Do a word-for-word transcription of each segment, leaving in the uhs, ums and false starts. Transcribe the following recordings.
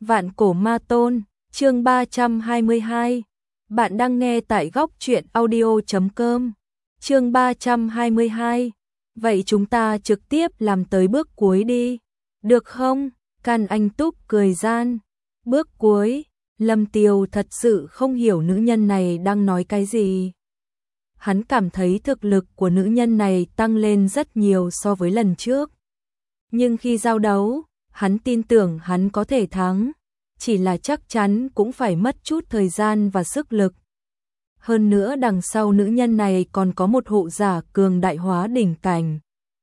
Vạn cổ ma tôn, chương ba trăm hai mươi hai. Bạn đang nghe tại góc truyện audio chấm com. Chương ba trăm hai mươi hai. Vậy chúng ta trực tiếp làm tới bước cuối đi, được không? Can Anh Túc cười gian. Bước cuối, Lâm Tiêu thật sự không hiểu nữ nhân này đang nói cái gì. Hắn cảm thấy thực lực của nữ nhân này tăng lên rất nhiều so với lần trước. Nhưng khi giao đấu, hắn tin tưởng hắn có thể thắng, chỉ là chắc chắn cũng phải mất chút thời gian và sức lực. Hơn nữa đằng sau nữ nhân này còn có một hộ giả cường đại hóa đỉnh cảnh.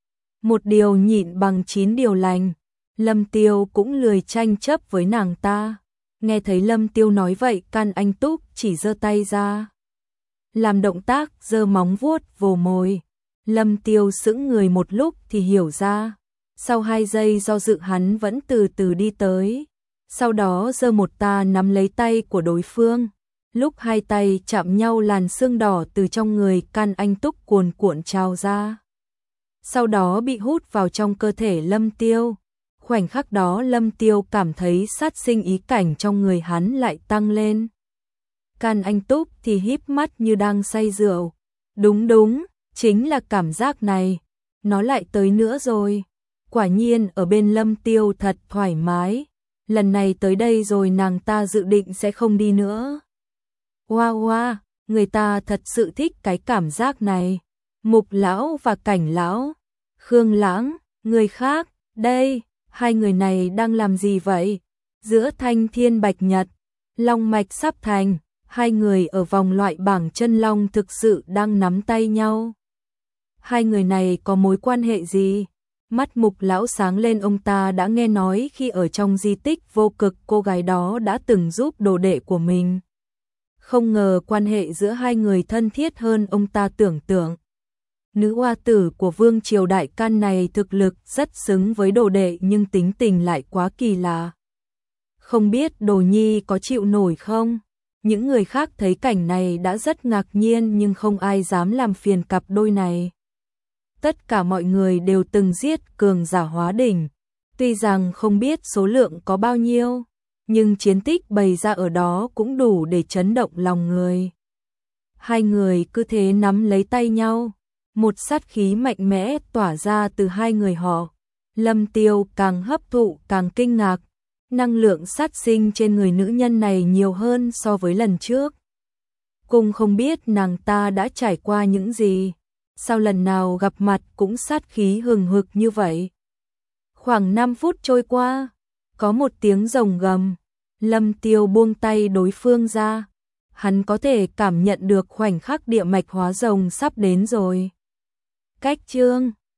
Một điều nhịn bằng chín điều lành, Lâm Tiêu cũng lười tranh chấp với nàng ta. Nghe thấy Lâm Tiêu nói vậy, Can Anh Túc chỉ giơ tay ra, làm động tác giơ móng vuốt vồ mồi. Lâm Tiêu sững người một lúc thì hiểu ra. Sau hai giây do dự hắn vẫn từ từ đi tới. Sau đó giơ một ta nắm lấy tay của đối phương. Lúc hai tay chạm nhau, làn sương đỏ từ trong người Can Anh Túc cuồn cuộn trào ra. Sau đó bị hút vào trong cơ thể Lâm Tiêu. Khoảnh khắc đó Lâm Tiêu cảm thấy sát sinh ý cảnh trong người hắn lại tăng lên. Can Anh Túc thì híp mắt như đang say rượu. Đúng đúng, chính là cảm giác này. Nó lại tới nữa rồi. Quả nhiên ở bên Lâm Tiêu thật thoải mái. Lần này tới đây rồi nàng ta dự định sẽ không đi nữa. Wow wow, người ta thật sự thích cái cảm giác này. Mục lão và Cảnh lão, Khương Lãng, người khác, đây, hai người này đang làm gì vậy? Giữa Thanh Thiên Bạch Nhật, Long Mạch sắp thành, hai người ở vòng loại bảng chân long thực sự đang nắm tay nhau. Hai người này có mối quan hệ gì? Mắt Mục lão sáng lên, ông ta đã nghe nói khi ở trong di tích vô cực cô gái đó đã từng giúp đồ đệ của mình. Không ngờ quan hệ giữa hai người thân thiết hơn ông ta tưởng tượng. Nữ oa tử của vương triều Đại Can này thực lực rất xứng với đồ đệ, nhưng tính tình lại quá kỳ lạ. Không biết Đồ Nhi có chịu nổi không? Những người khác thấy cảnh này đã rất ngạc nhiên, nhưng không ai dám làm phiền cặp đôi này. Tất cả mọi người đều từng giết cường giả hóa đỉnh. Tuy rằng không biết số lượng có bao nhiêu, nhưng chiến tích bày ra ở đó cũng đủ để chấn động lòng người. Hai người cứ thế nắm lấy tay nhau. Một sát khí mạnh mẽ tỏa ra từ hai người họ. Lâm Tiêu càng hấp thụ càng kinh ngạc. Năng lượng sát sinh trên người nữ nhân này nhiều hơn so với lần trước. Cùng không biết nàng ta đã trải qua những gì. Sao lần nào gặp mặt cũng sát khí hừng hực như vậy? Khoảng năm phút trôi qua, có một tiếng rồng gầm. Lâm Tiêu buông tay đối phương ra. Hắn có thể cảm nhận được khoảnh khắc địa mạch hóa rồng sắp đến rồi. Cách chương